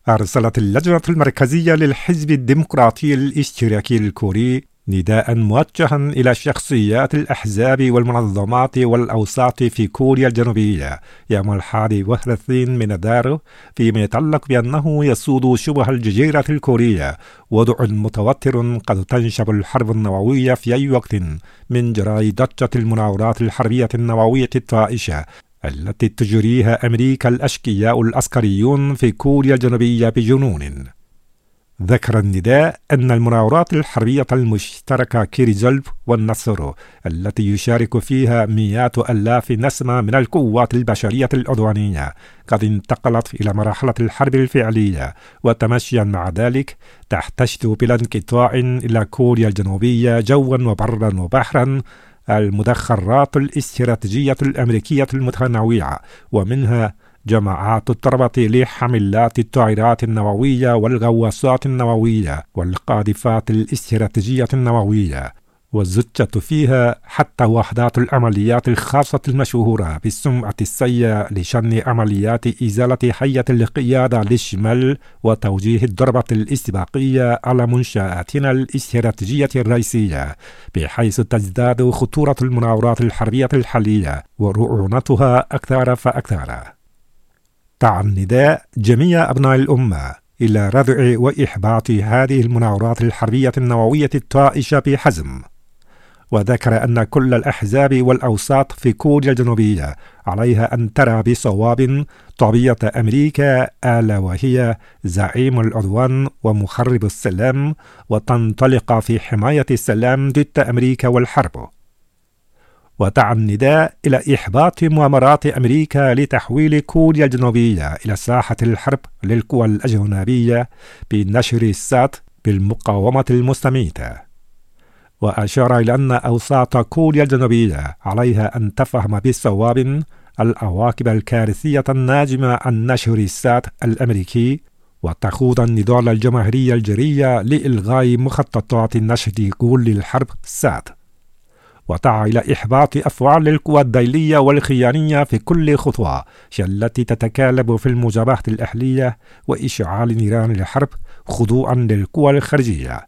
أرسلت اللجنة المركزية للحزب الديمقراطي الاشتراكي الكوري نداء موجها إلى شخصيات الأحزاب والمنظمات والأوساط في كوريا الجنوبية يوم 31 من آذار فيما يتعلق بأنه يسود شبه الجزيرة الكورية وضع متوتر قد تنشب الحرب النووية في أي وقت من جراء ضجة المناورات الحربية النووية الطائشة التي تجريها أمريكا الأشقياء العسكريون في كوريا الجنوبية بجنون. ذكر النداء أن المناورات الحربية المشتركة كيريزولف والنصر التي يشارك فيها مئات آلاف نسمة من القوات البشرية العدوانية قد انتقلت إلى مرحلة الحرب الفعلية، وتمشيا مع ذلك تحتشد بلا انقطاع إلى كوريا الجنوبية جوا وبرا وبحرا المدخرات الاستراتيجية الأمريكية المتنوعة، ومنها جماعات الضربة لحملات الطائرات النووية والغواصات النووية والقاذفات الاستراتيجية النووية، والزجة فيها حتى وحدات العمليات الخاصة المشهورة بالسمعة السيئة لشن عمليات إزالة حية القيادة للشمال وتوجيه الضربة الاستباقية على منشآتنا الاستراتيجية الرئيسية، بحيث تزداد خطورة المناورات الحربية الحالية ورعونتها أكثر فأكثر. دعا النداء جميع أبناء الأمة إلى ردع وإحباط هذه المناورات الحربية النووية الطائشة بحزم، وذكر أن كل الأحزاب والأوساط في كوريا الجنوبية عليها أن ترى بصواب طبيعة أمريكا ألا وهي زعيم العدوان ومخرب السلام، وتنطلق في حماية السلام ضد أمريكا والحرب. ودعا النداء إلى إحباط مؤامرات أمريكا لتحويل كوريا الجنوبية إلى ساحة الحرب للقوى الأجنبية بنشر السات بالمقاومة المستميتة. وأشار إلى أن أوساط كوريا الجنوبية عليها أن تفهم بالصواب العواقب الكارثية الناجمة عن نشر السات الأمريكي، وتخوض النضال الجماهيري الجري لإلغاء مخططات نشر كل الحرب سات. ودعا إلى إحباط أفعال القوى الدولية والخيانية في كل خطوة التي تتكالب في المجابهة الأهلية وإشعال نيران الحرب خضوعا للقوى الخارجية.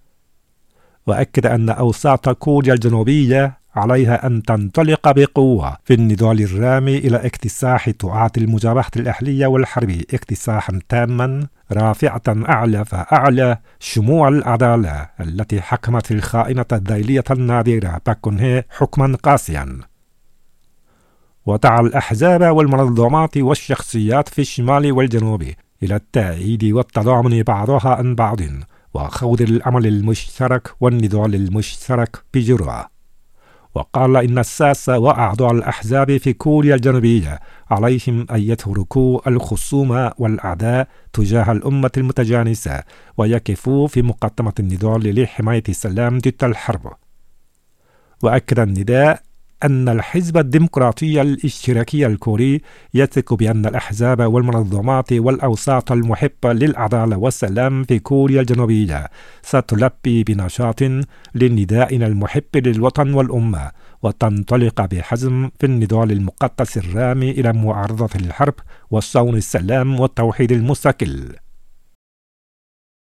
وأكد أن أوساط كوريا الجنوبية عليها أن تنطلق بقوة في النضال الرامي إلى اكتساح طاعات المجابهة الأهلية والحرب اكتساحا تاما رافعة أعلى فأعلى شموع العدالة التي حكمت الخائنة الدولية النادرة باك كون هي حكما قاسيا. ودعا الأحزاب والمنظمات والشخصيات في الشمال والجنوب إلى التأييد والتضامن بعضها عن بعض وخوض العمل المشترك والنضال المشترك بجرأة. وقال إن الساسة وأعضاء الأحزاب في كوريا الجنوبية عليهم أن يتركوا الخصوم والأعداء تجاه الأمة المتجانسة ويقفوا في مقدمة النضال لحماية السلام ضد الحرب. وأكد النداء أن الحزب الديمقراطي الاشتراكي الكوري يثق بأن الأحزاب والمنظمات والأوساط المحبة للعدالة والسلام في كوريا الجنوبية ستلبي بنشاط لندائنا المحب للوطن والأمة، وتنطلق بحزم في النضال المقدس الرامي إلى معارضة الحرب وصون السلام والتوحيد المستقل.